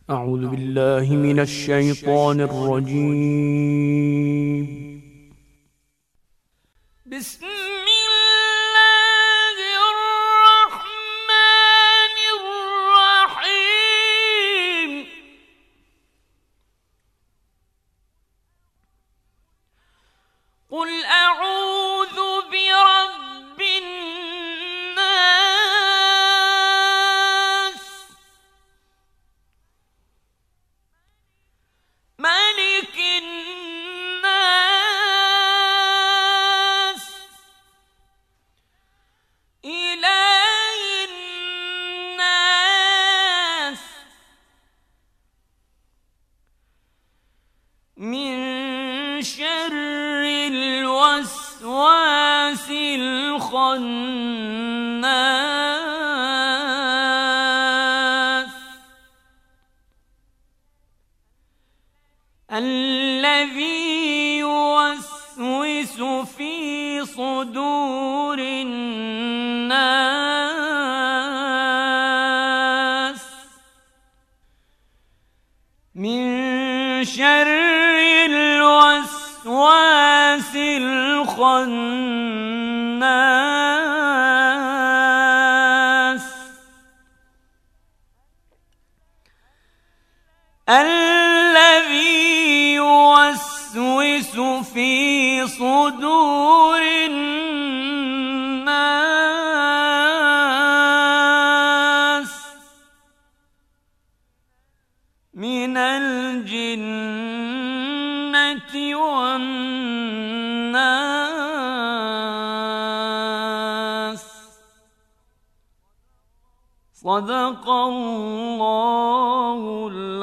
أعوذ بالله من الشيطان الرجيم. بسم الله الرحمن الرحيم. قل أعوذ برب الناس، ملك الناس، إله الناس، من شر الوسواس الخناس، الذي يوسوس في صدور الناس من شر الوسواس الخناس، الذي يوسوس في صدور الناس من الجنة والناس. صدق الله